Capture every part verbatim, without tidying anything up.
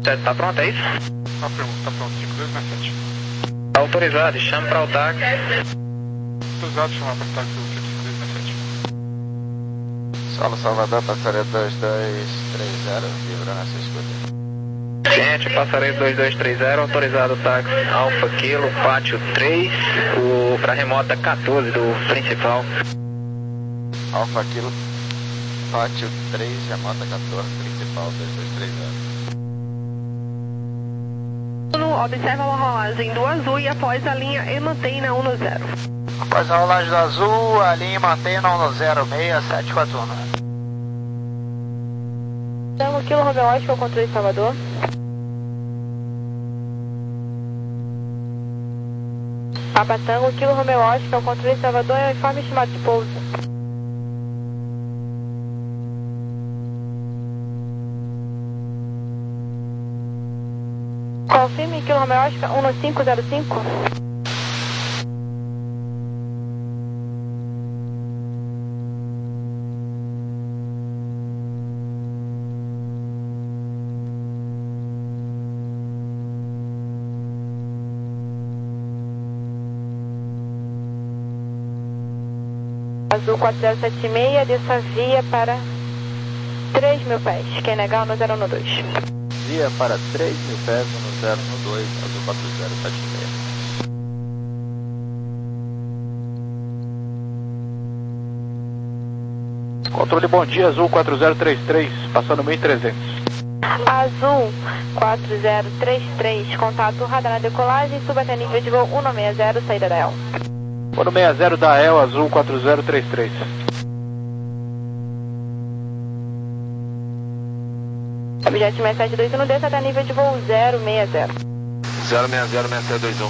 Tá pronto, é isso? Tá pronto, tá pronto, cinco dois seis sete. Tá autorizado, chama para o táxi. Autorizado, chamar para o táxi o cinco dois seis sete. Solo Salvador, passaredo dois dois três zero, livrando essa escuta. Gente, passaredo dois dois três zero, autorizado táxi Alfa Kilo, pátio três, o, pra remota quatorze do principal. Alfa Kilo, pátio três, remota quatorze, principal dois dois três zero. Observa a rolagem do azul e após a linha e mantém na um no zero. Após a rolagem do azul, a linha mantém na um no zero, seis sete quatro um. Tango Kilo Romeo Oscar, controle de Salvador. Papa Tango Kilo Romeo Oscar, controle de Salvador, é o informe estimado de pouso. Confirme Kilo Romeo Oscar, um no cinco zero cinco. Azul quatro zero sete seis, dessa via para três mil pés. Quem negar no zero um dois. Via para três mil pés, no zero um dois, azul quatro zero sete seis. Controle, bom dia, azul quatro zero três três, passando mil e trezentos. Azul quatro zero três três, contato radar na decolagem, suba até nível de voo um nove seis zero, saída da E L. um nove seis zero da E L, azul quatro zero três três. Objeto seis sete dois um, desça até nível de voo zero seis zero. zero seis zero seis sete dois um.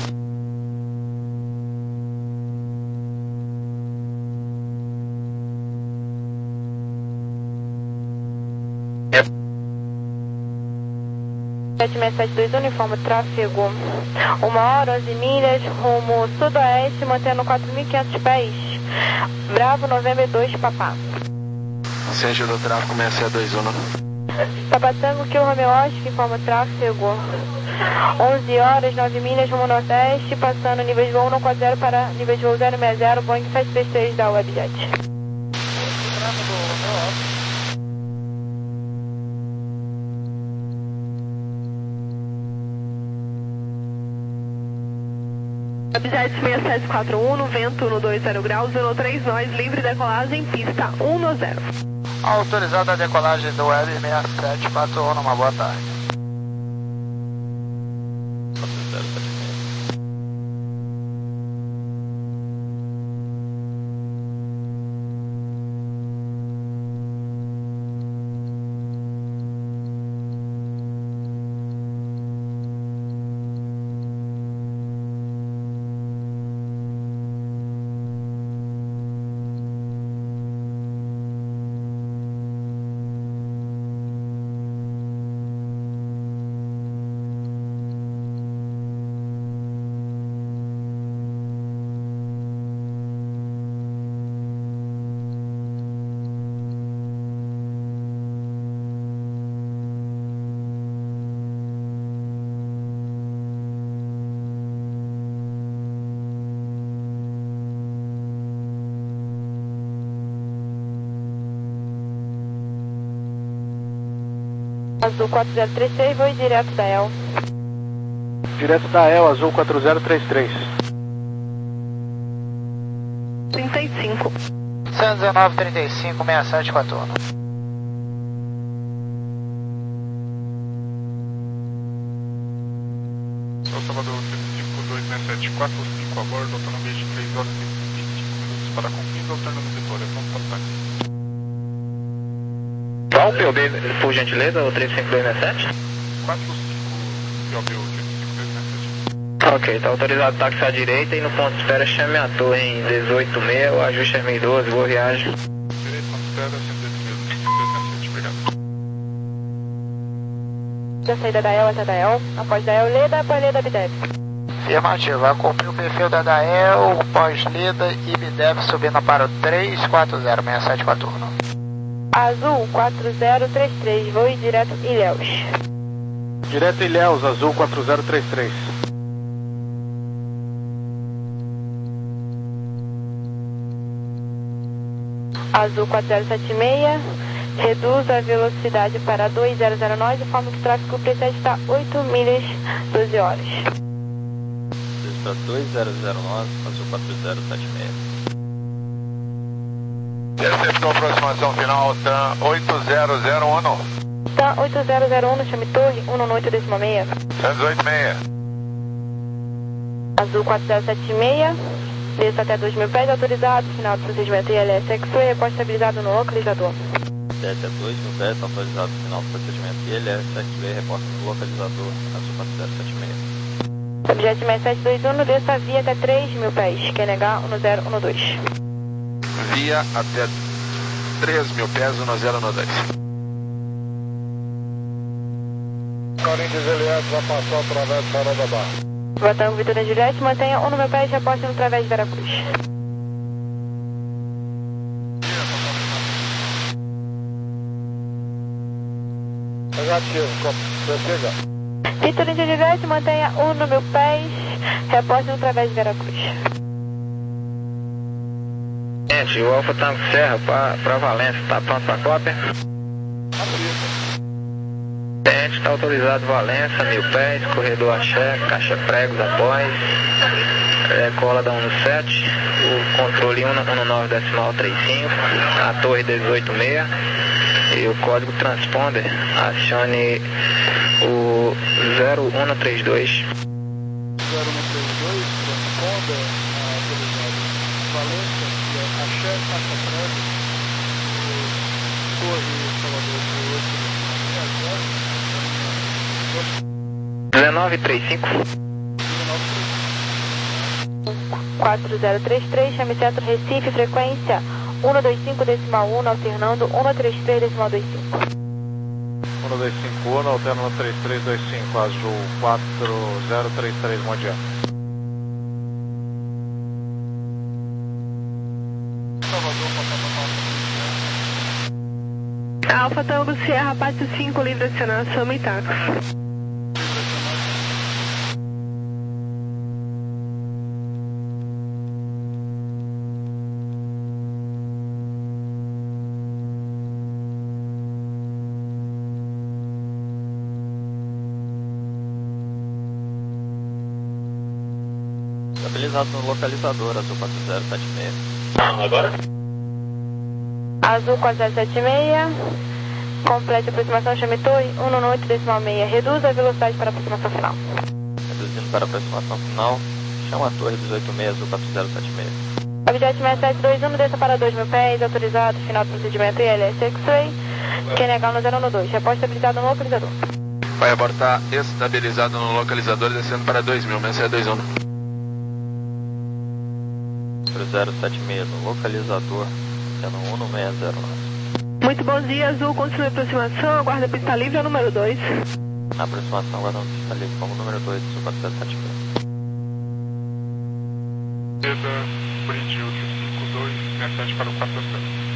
Objeto seis sete dois um, uniforme tráfego uma hora, onze milhas, rumo sudoeste, mantendo quatro mil e quinhentos pés. Bravo, November dois, Papá. Centro do tráfego seis sete dois um. Papatango, Kilo Romeo Oscar, informa tráfego onze horas, nove milhas, rumo nordeste, passando nível de voo um quatro zero para nível de voo zero seis zero, Boeing sete três três da Webjet. Webjet seis sete quatro um, no vento no dois zero graus, no três nós, livre decolagem, pista um no zero. Autorizada a decolagem do Web seis sete quatro um, uma boa tarde. Azul quatro zero três três, voo direto da E L. Direto da E L, azul quatro zero três três. trinta e cinco. cento e dezenove, trinta e cinco, seis sete quatro um. São Salvador cinco dois seis sete quatro cinco a bordo, autonomia de três horas e vinte e cinco minutos para Confins, alternando Vitória, pronto para o táxi. Qual o P O B, por gentileza, o três cinco dois seis sete? quatro cinco P O B, o três cinco dois seis sete. Ok, tá autorizado táxi à direita e no ponto de espera chame a torre em dezoito seis, o ajuste é mil e doze, boa viagem. Direito, ponto de espera, cento e dez mil, três cinco dois seis sete, obrigado. Da saída da E L até da E L, após da E L, Leda, após Leda, Bidep. Afirmativo, vai cumprir o perfil da D A E L, pós-lida e Bidep subindo para o três quatro zero, seis sete quatro um. Azul quatro zero três três, voo direto Ilhéus. Direto Ilhéus, Azul quatro zero três três. Azul quatro zero sete seis, reduz a velocidade para dois zero zero nove, de forma que o tráfego precede está oito milhas, doze horas. Para dois zero zero nove, Azul quatro zero sete seis. Receptor, aproximação final, T A M oito zero zero um. T A M oito zero zero um, chame torre, um nove oito décimo seis. cento e oito seis. Azul quatro zero sete seis, desça até dois mil pés, autorizado, final do procedimento I L S X-Ray, reposto estabilizado no localizador. Desce a dois mil pés, autorizado, final do procedimento I L S X-Ray, reposto no localizador, Azul quatro zero sete seis. Objeto seis sete dois um, desça a via até três mil pés, Q N H um zero um dois. Via até três mil pés, um zero um dois. Corinthians Elias já passou através do Farol da Barra. Voltando Vitória Juliette, mantenha um mil pés, reposto no través de Veracruz. Negativo, prossiga. Vitória Juliette, mantenha um mil pés, reposto no través de Veracruz. Gente, o Alfa Tango Serra para Valência, está pronto para a cópia? Gente, está autorizado Valência, mil pés, corredor axé, caixa pregos após, é, cola da um sete, o controle um nove decimal trinta e cinco, a torre dezoito seis e o código transponder, acione o zero um três dois. zero um três dois, transponder, autorizado Valência, axé, caixa prego, torre Salvador dezenove trinta e cinco. quatro zero três três, chame centro Recife, frequência um dois cinco decimal um, alternando um três três decimal dois cinco. um dois cinco um, alternando três três dois cinco, Azul quatro zero três três, Mondial. Alfa Tango Sierra, Pátio cinco, livre acionar, Soma e táxi. Estabilizado no localizador, Azul quatro zero sete seis. Agora? Azul quatro zero sete seis, complete a aproximação, chame torre um oito decimal seis, reduz a velocidade para a aproximação final. Reduzindo para a aproximação final, chama a torre dezoito seis, Azul quatro zero sete seis. Objeto seis sete dois um, desça para dois mil pés, autorizado, final do procedimento I L S X-Ray, Q N H um zero um dois, reposto estabilizado no localizador. Vai abortar estabilizado no localizador, descendo para dois mil, seis sete dois um. zero sete seis no localizador, sendo um seis zero nove. Muito bom dia, Azul, continue a aproximação, aguarda a pista livre, é o número dois. Na aproximação, guardando pista livre como número dois, Azul quatro zero sete seis. Bridge cinco dois seis sete para o quatro sete.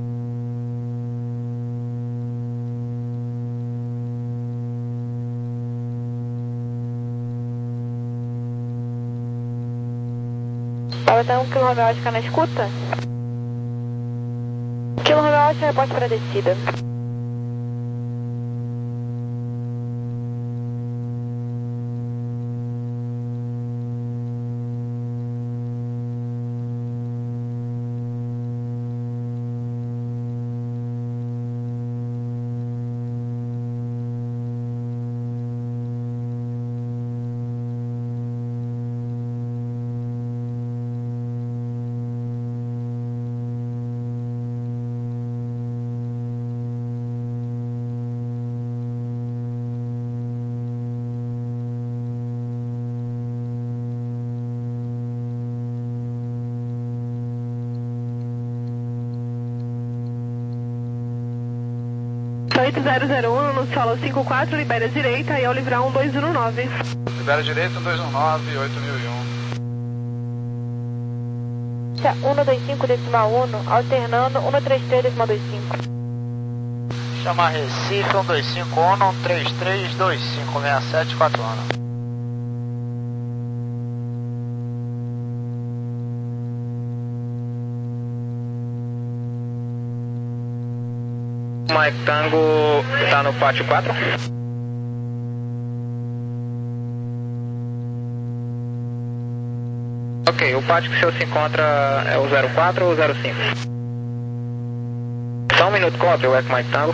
Vai botar um quilo Romeo Oscar na escuta? Quilo Romeo Oscar, reposte para a descida. oito zero zero um, no solo cinco quatro, libera a direita e ao livrar um dois um nove. Libera a direita, um dois um nove, oito mil e um. um dois cinco decimal um, alternando um três três decimal dois cinco. Chama Recife, um dois cinco um, um três três dois cinco seis sete quatro um. Mike Tango tá no pátio quatro. Ok, o pátio que o senhor se encontra é o zero quatro ou o zero cinco? Só um minuto, copy, o Eco Mike Tango.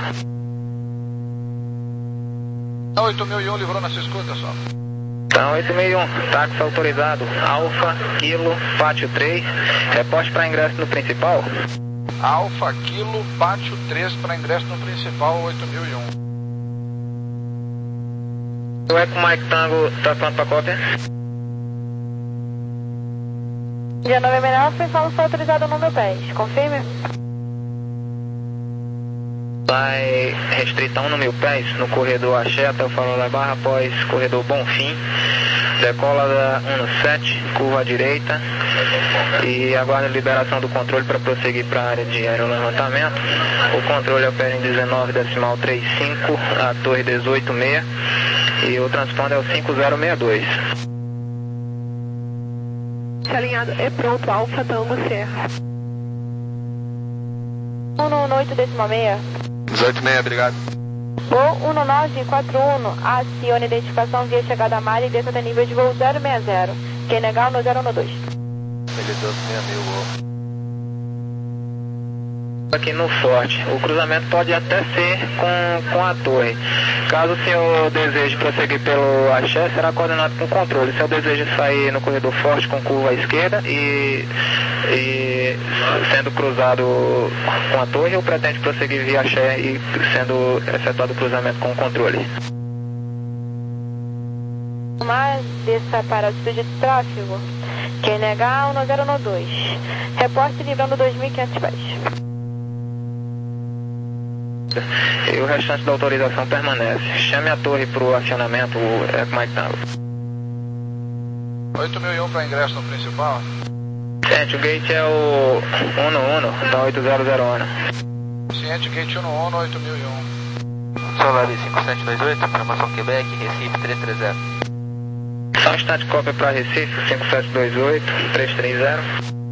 oito mil e um livrou na sua escuta, só. Então, oito mil e um, táxi autorizado, Alfa, Kilo, pátio três, reporte para ingresso no principal. Alfa, Kilo, pátio três para ingresso no principal, oito mil e um. O Eco Mike Tango tá pronto para cópia? Dia nove menor, principal foi autorizado no meu pés, confirme? Vai restrição no mil pés, no corredor Axé até o farol da Barra, após corredor Bonfim, decola da um no sete, curva à direita e aguarda a liberação do controle para prosseguir para a área de aerolevantamento. O controle opera em dezenove decimal trinta e cinco, a torre dezoito seis e o transponder é o cinco zero seis dois. Alinhado é pronto, Alfa Tango Serra. um no oito decimal seis. dezoito seis, obrigado. Voo um nove quatro um, acione identificação via chegada a malha e desça até nível de voo zero seis zero. Quem negar no zero um dois. Ele deu seis mil, voo. Aqui no Forte, o cruzamento pode até ser com, com a torre. Caso o senhor deseje prosseguir pelo Axé, será coordenado com controle. Se eu desejo sair no corredor Forte com curva à esquerda e, e sendo cruzado com a torre, ou pretende prosseguir via Axé e sendo efetuado o cruzamento com o controle? Mas desça para altitude de tráfego. Quem negar, um zero um dois. Reporte livrando dois mil e quinhentos pés. E o restante da autorização permanece. Chame a torre para o acionamento, o Eco Mike Tango. oito mil e um para ingresso no principal. Gente, o gate é o um no um, da oito zero zero um. Ciente, gate um no um, oito mil e um. Solar cinco sete dois oito, programação Quebec, Recife três três zero. Só um instante, cópia para Recife, cinco sete dois oito, três três zero.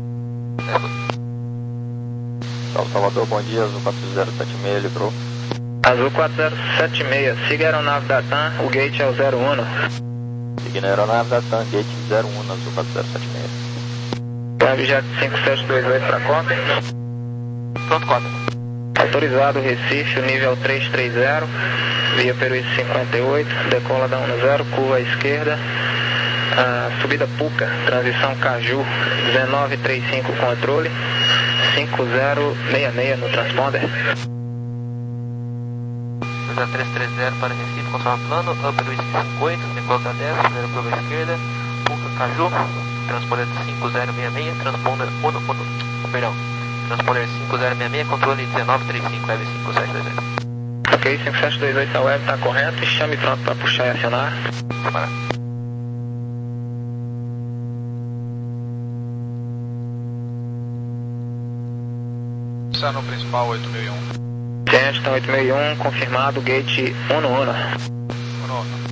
Salvador, bom dia, Azul quatro zero sete seis, livrou. Azul quatro zero sete seis, siga a aeronave da TAM, o gate é o zero um. Seguindo a aeronave da TAM, gate zero um, Azul quatro zero sete seis. Objeto cinco sete dois oito para cópia. Pronto, cópia. Autorizado Recife, o nível três três zero, via Peruíce cinquenta e oito, decola da um zero, curva à esquerda, a subida Puca, transição Caju, dezenove trinta e cinco controle, cinco zero seis seis no transponder. três três zero para Recife, controle plano, Upper Whisky cinquenta e oito, decola da dez, primeira curva à esquerda, Puca Caju, transponder cinco zero seis seis, transponder um, um, perdão, transponder cinco zero seis seis, controle dezenove trinta e cinco, web cinco sete dois oito. Ok, cinco sete dois oito, a web está correto, chame pronto para puxar e acionar. Para. Está no principal, oito mil e um. Gente, então oito mil e um, confirmado, gate um no um. um no um.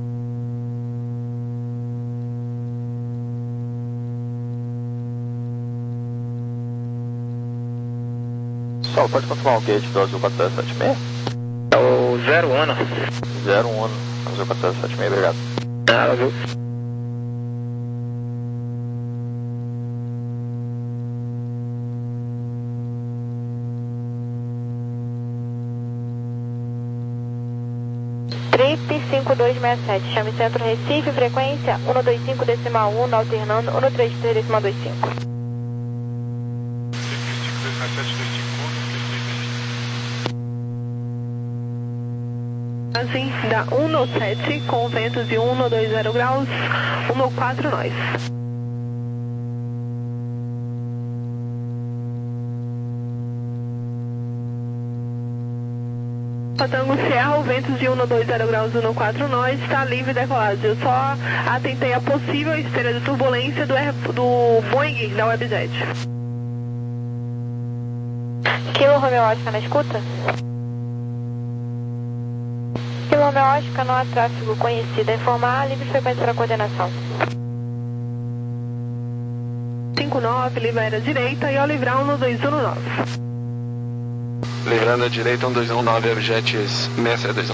Pessoal, pode confirmar o gate do Azul quatro zero sete seis? É o zero um. zero um, Azul quatro zero sete seis, obrigado. Ah, Azul. Trip cinco dois seis sete, chame Centro Recife, frequência um dois cinco decimal um, alternando um três três decimal dois cinco. Assim, dá um no sete, com ventos de um no dois zero graus, um no quatro nós. Tango Serra, o ventos de um no dois zero graus, um no quatro nós, está livre e decolado. Eu só atentei a possível esteira de turbulência do, do Boeing da WebJet. Kilo Romeo Oscar na escuta? Kilo Romeo Oscar, não há tráfego conhecido a informar, livre frequência para coordenação. cinco nove, livra a direita e ao livrar um dois um nove. Livrando a direita um dois um nove, Abjet seis sete dois um.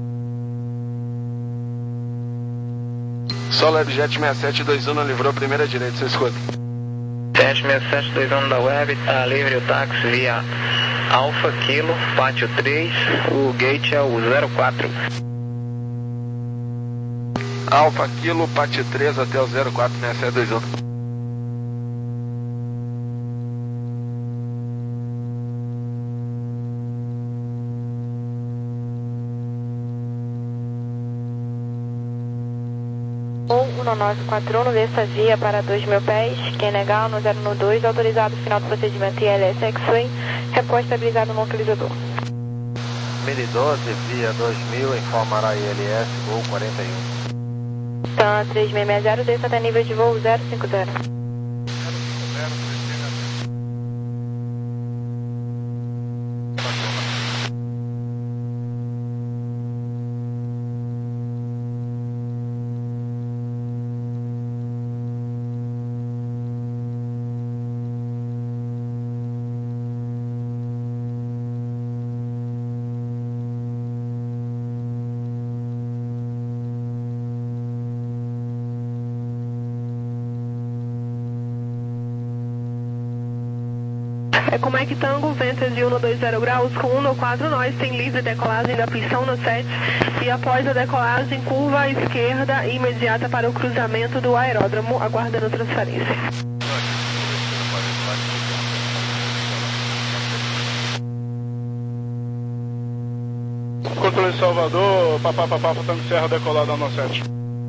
Solo Abjet seis sete dois um, livrou a primeira direita, você escuta. sete seis sete dois um da web, tá livre o táxi via Alfa Kilo, pátio três, o gate é o zero quatro. Alfa Kilo, pátio três até o zero quatro seis sete dois um. um nove quatro um, essa via para dois mil pés, quem negar no zero um dois, autorizado final do procedimento I L S X-Wing, repós estabilizado no localizador. mil e doze, via dois mil, informará I L S, voo quarenta e um. Tan três seis seis zero, desça até nível de voo zero cinco zero. É com Mike Tango, ventas de um dois zero graus, com um quatro nós, tem livre decolagem da pistão no sete e após a decolagem, curva à esquerda e imediata para o cruzamento do aeródromo, aguardando transferência. Controle Salvador, Papá Papá Tango Serra, decolada no sete.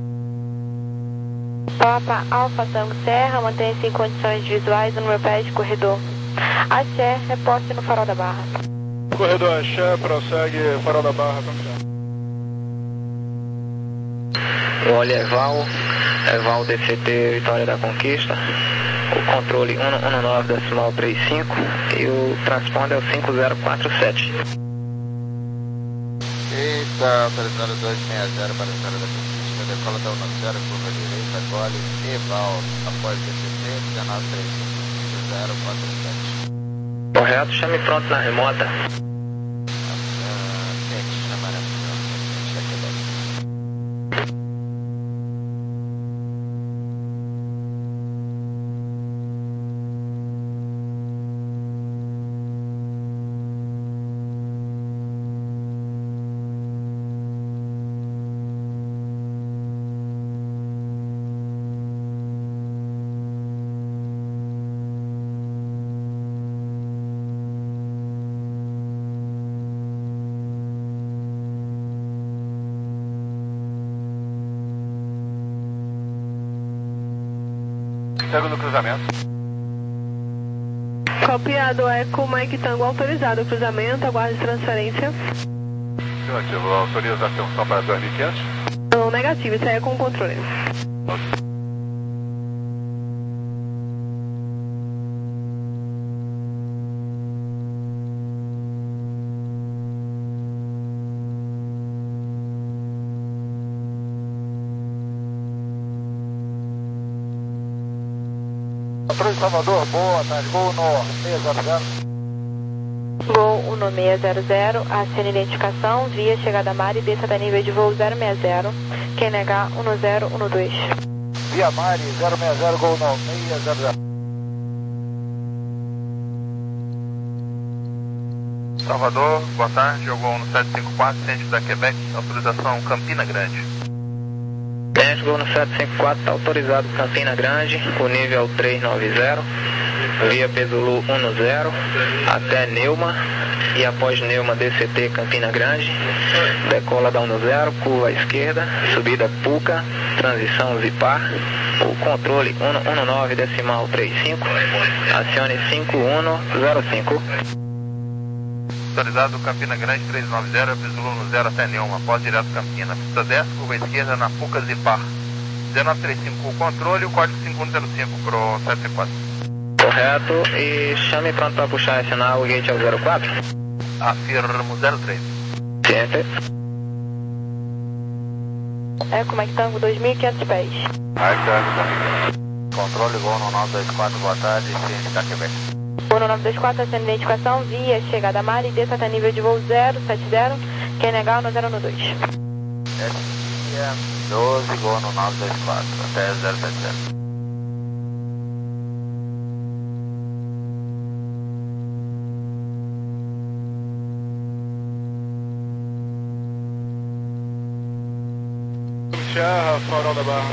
Papa Alfa Tango Serra, mantenha-se em condições visuais no meu pé de corredor. Axé, reposte no farol da Barra. Corredor Axé, prossegue farol da Barra, Tango Serra. Olha, Eval, Eval D C T Vitória da Conquista, o controle um um nove decimal trinta e cinco e o transponder é o cinco zero quatro sete. Eita, autorizado dois seis zero para a Vitória da Conquista, decola da um zero, curva direita, gole, Eval, após D C T, dezenove trinta e cinco, cinco zero quatro sete. Correto, chame pronto na remota. Segue no cruzamento. Copiado, Eco, Mike Tango autorizado, cruzamento, aguarde transferência. Negativo, autoriza a atenção para dois mil e quinhentos. Não, negativo, isso aí é com o controle. Controle Salvador, boa tarde, voo no seis zero zero. Voo um seis zero zero, acene identificação, via chegada a Mari, desça da nível de voo zero seis zero, quem negar um zero um dois. Via Mari, zero seis zero, gol no seis zero zero. Salvador, boa tarde, jogou um sete cinco quatro, centro da Quebec, autorização Campina Grande. Dentro do sete cinco quatro, está autorizado Campina Grande, o nível três nove zero, via Pesulu um zero, até Neuma, e após Neuma D C T Campina Grande, decola da um zero, curva à esquerda, subida Puca, transição Zipar, o controle um um nove decimal trinta e cinco, acione cinco um zero cinco. Autorizado Campina Grande três nove zero, Pesulu um zero até Neuma, após direto Campina, pista dez, curva à esquerda na Puca Zipar. dezenove trinta e cinco o controle, o código cinco um zero cinco para o sete cinco quatro. Correto, e chame pronto para puxar esse sinal, o gate é o zero quatro. Afirmo zero três. Ciente. Eco Mike Tango, dois mil e quinhentos pés. Mike Tango, também. Controle Gol no nove dois quatro, boa tarde, ciência Quebec. Gol no nove dois quatro, essa identificação, via chegada a mar e desça até nível de voo zero sete zero, quem negar no zero no dois. Via doze, Gol no nove dois quatro, até zero sete zero. Serra, Farol da Barra.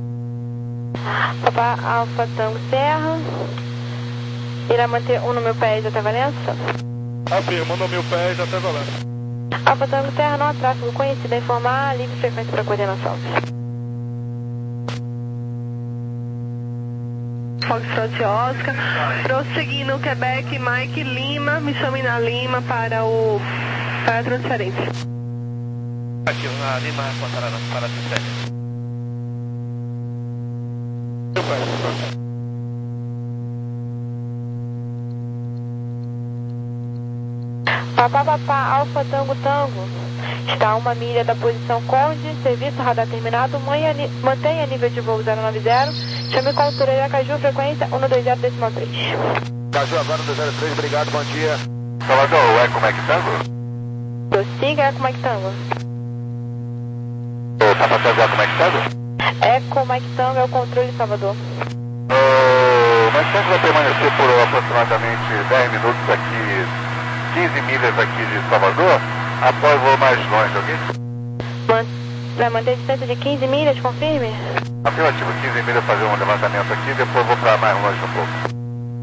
Papa Alfa Tango Serra. Irá manter um no mil pés até Valença? Afirma, um no mil pés até Valença. Alfa Tango Serra, não há tráfego conhecido a informar, livre frequência para coordenação. Foxtrot Oscar. Prosseguindo Quebec, Mike Lima, me chame na Lima para o para a transferência. Aqui na Lima para para a transferência. Papá Papá Alfa Tango Tango. Está a uma milha da posição Conde, serviço radar terminado, mantenha nível de voo zero nove zero, chame com altura de Acaju, frequência um dois zero decimal três. Caju agora um dois zero três, obrigado, bom dia. Salvador, o Eco Mike Tango? Prossiga, Eco Mike Tango. O Papa Tango, Eco Mike Tango? Eco Mike Tango é o controle Salvador. O Mike Tango vai permanecer por aproximadamente dez minutos aqui, quinze milhas aqui de Salvador, após voo mais longe, ok? Man vai manter a distância de quinze milhas, confirme? Afirmativo, quinze milhas, fazer um levantamento aqui, depois vou para mais longe um pouco.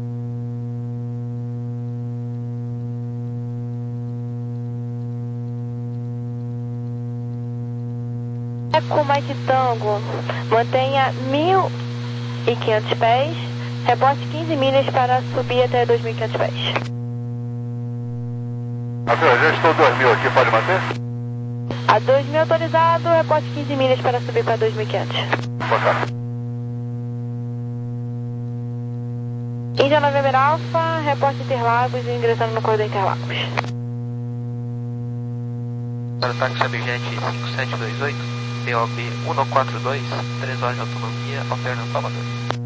Eco Mike Tango, mantenha mil e quinhentos pés, rebote quinze milhas para subir até dois mil e quinhentos pés. Afirma, já estou dois mil aqui, pode manter? A dois mil autorizado, rebote quinze milhas para subir para dois mil e quinhentos. Boa Índia November Alfa, reporte Interlagos, ingressando no corredor Interlagos. Para o táxi Abigente cinco sete dois oito. P O B um quatro dois, três horas de autonomia, alternando Salvador.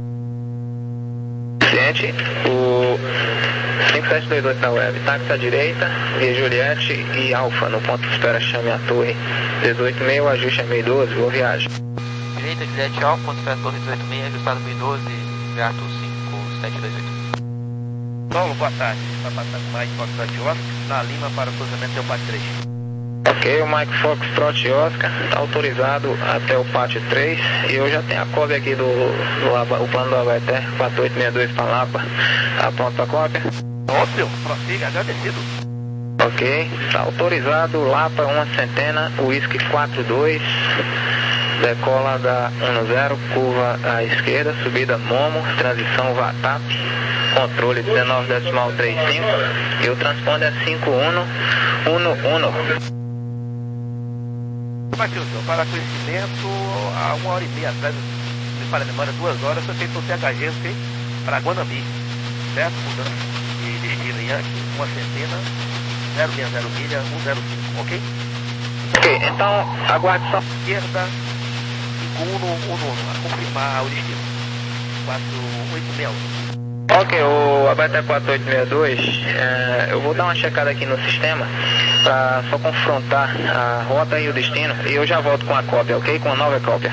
Gente, o cinco sete dois oito na web, táxi à direita, e Juliette e Alfa, no ponto de espera, chame a torre dezoito meio, ajuste a meio doze, boa viagem. Direita, Juliette Alfa, ponto de espera, torre dezoito meio, ajustado meio doze, gato cinco sete dois oito. Paulo, boa tarde. Está passando mais Foxtrot Oscar, na Lima para o cruzamento do Pátio três. Ok, o Mike Foxtrot Oscar está autorizado até o Pátio três e eu já tenho a cópia aqui do, do o plano do Abaeté quatro oito seis dois para Lapa. Está pronto para a cópia? Ótimo, prossiga, agradecido. Ok, está autorizado Lapa uma centena, Whisky quatro dois, decola da um zero, curva à esquerda, subida Momo, transição Vatap, controle dezenove decimal trinta e cinco e o transponder é cinco um um um. Matilson, para conhecimento, há uma hora e meia atrás, me para a memória, duas horas, eu feito o T H G para Guanambi, certo? Mudando de destino Yankee, uma centena, zero seis zero milha, um zero cinco, ok? Ok, então aguarde só. Esquerda, cinco um um um, a confirmar o destino, quatro oito seis um. Ok, o Abaeté quatro oito seis dois, é, eu vou dar uma checada aqui no sistema para só confrontar a rota e o destino e eu já volto com a cópia, ok? Com a nova cópia.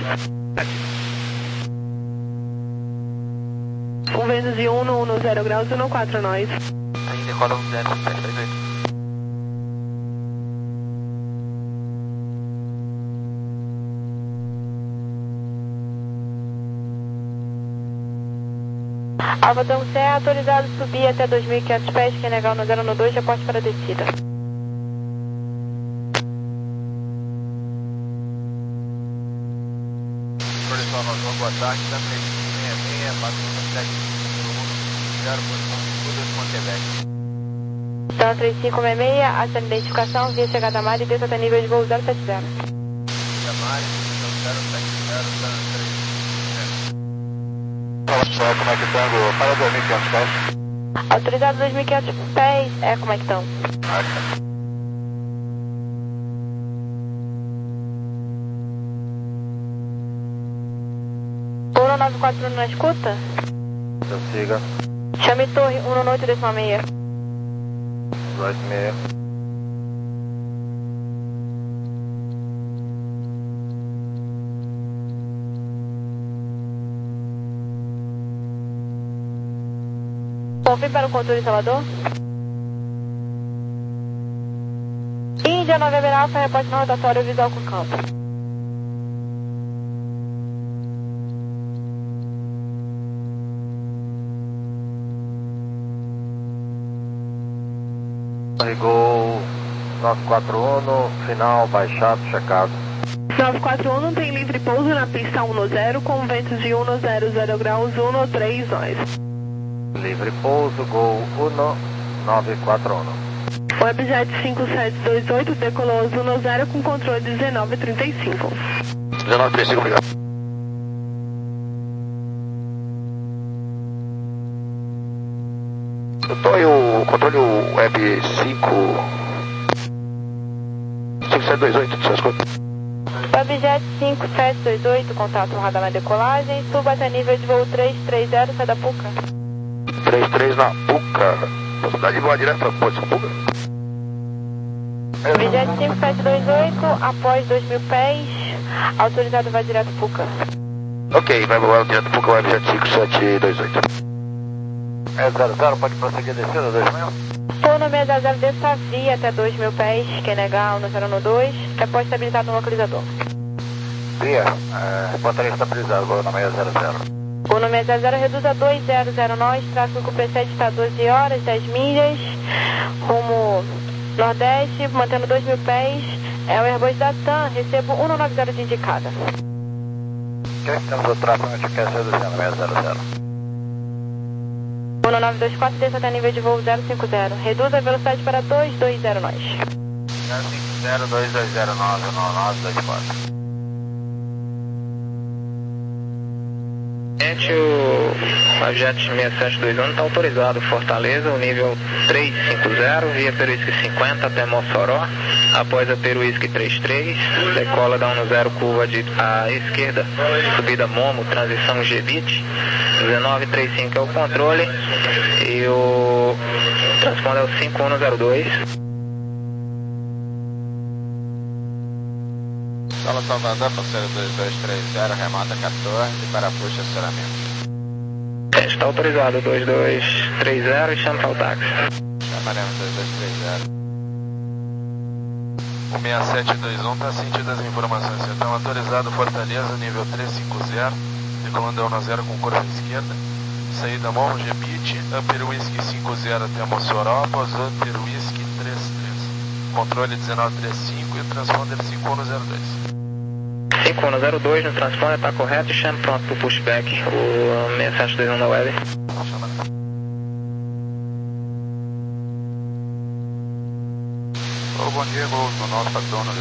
Um Vênus e um no zero graus e no quatro nós. Aí decola um zero sete dois oito. Alfa Tango Serra, autorizado a subir até dois mil e quinhentos pés, quem negar no zero no dois, reporte para a descida. Produção Nova, boa tarde, da três cinco seis seis, Batista sete zero, posição segura, Montevideo. Então, três cinco seis seis, essa identificação, via chegada a mar e desça até nível de voo zero sete zero. Chamar, posição zero sete zero, três cinco seis. Fala, como é que tá? Para dois mil e quinhentos pés. Autorizado dois mil e quinhentos pés, é como é que estão? um nove quatro um na escuta? Siga. Chame torre um oito dois seis. dois seis. Confirme para o controle Salvador. Índia November Alfa, reporte no rotatório visual com campo. Ligou nove quatro um no final, baixado, checado. nove quatro um tem livre pouso na pista um zero com ventos de um zero zero graus um três nós. Livre pouso, Gol um nove quatro um. Webjet cinco sete dois oito decolou um zero com controle dezenove trinta e cinco. dezenove trinta e cinco, obrigado. Eu tô aí o controle o Web cinco sete dois oito, suas contas. Webjet cinco sete dois oito, contato radar na decolagem, suba até nível de voo três três zero, sai da Puca. três três na Puca, possibilidade de voar direto para posição Puca. Webjet cinco sete dois oito, após dois mil pés, autorizado vai direto Puca. Ok, vai voar direto Puca, Webjet cinco sete dois oito. É zero zero, pode prosseguir a descida, dois mil. Estou no meio da zero dessa via até dois mil pés, quem negar no zero um dois, repórte estabilizado no localizador. Via, é, reportaria estabilizado, vou na meia zero zero. O número é zero zero, reduz a dois zero zero nós, tráfego P sete está doze horas, dez milhas, rumo nordeste, mantendo dois mil pés, é o Airbus da TAM, recebo um nove zero de indicada. Ok, temos o tráfego, a gente quer reduzindo, meia zero zero. um nove dois quatro, desça até nível de voo zero cinco zero, reduz a velocidade para dois dois zero nós. zero cinco zero dois dois zero nove nove dois quatro. O Webjet seis sete dois um está autorizado Fortaleza, o nível trezentos e cinquenta, via Peruísque cinquenta até Mossoró, após a Peruísque trinta e três, decola da um zero, curva de à esquerda, subida Momo, transição G-Bit, dezenove trinta e cinco é o controle, e o transponder é o cinco um zero dois. Sala Salvador, parceiro dois dois três zero, remota quatorze, parafuso estacionamento. Está autorizado dois dois três zero e chama para o táxi. Chamaremos dois dois três zero. O seis sete dois um está sentindo as informações. Então, autorizado Fortaleza, nível trezentos e cinquenta, decolando um zero com curva esquerda. Saída Momo, G-Bit, Upper Whisky cinquenta até Mossoró, após Upper Whisky trinta e três. Controle dezenove trinta e cinco e o transponder cinco um zero dois. cinco um zero dois no transponder, está correto, e chama pronto para o pushback, o seis sete dois um da web. Ô, bom dia, Gol no nove quatro um,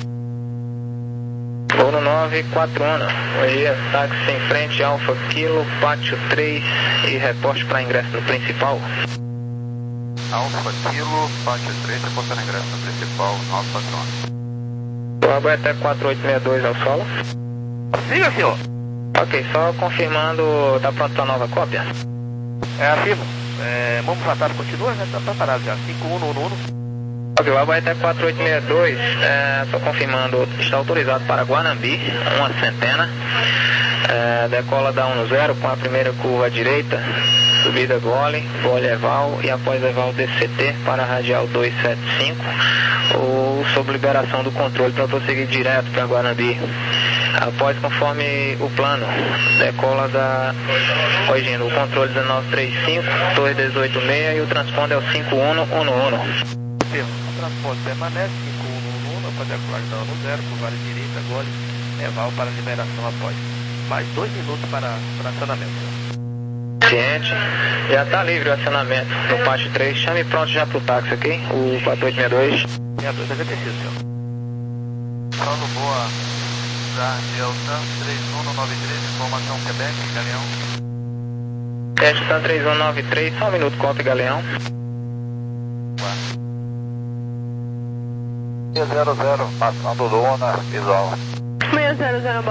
Gol no nove quatro um, bom dia, táxi em frente, Alfa Kilo, Pátio três e reporte para ingresso no principal. Alfa Kilo, Pátio três, reportando ingresso no principal, nove quatro um. O Abo é até quatro oito seis dois ao solo. Siga, senhor. Ok, só confirmando, tá pronto para nova cópia? É, afirmo. É, Momo Fantasma continua, já está preparado já, cinco um um um. Ok, o Abo é até quatro oito seis dois, é, só confirmando, está autorizado para Guanambi, uma centena. É, decola da um zero com a primeira curva à direita, subida gole, gole eval e após eval D C T para a radial duzentos e setenta e cinco, ou sob liberação do controle para prosseguir direto para Guanambi. Após, conforme o plano, decola da, corrigindo, o controle dezenove trinta e cinco, torre dezoito seis e o transponder é o cinco um um um. O transporte permanece cinco um um um, após decolar da um zero, curva à direita, gole, eval para liberação após. Mais dois minutos para, para acionamento. Ciente, já está livre o acionamento no pátio três, chame pronto já para o táxi, ok? O quatro oito seis dois. sessenta e dois, agradecido, senhor. Paulo Boa, da Delta três um nove três, informação Quebec, Galeão. Delta três um nove três, só um minuto, copy, Galeão. zero zero, passando Luna, visual. seis zero zero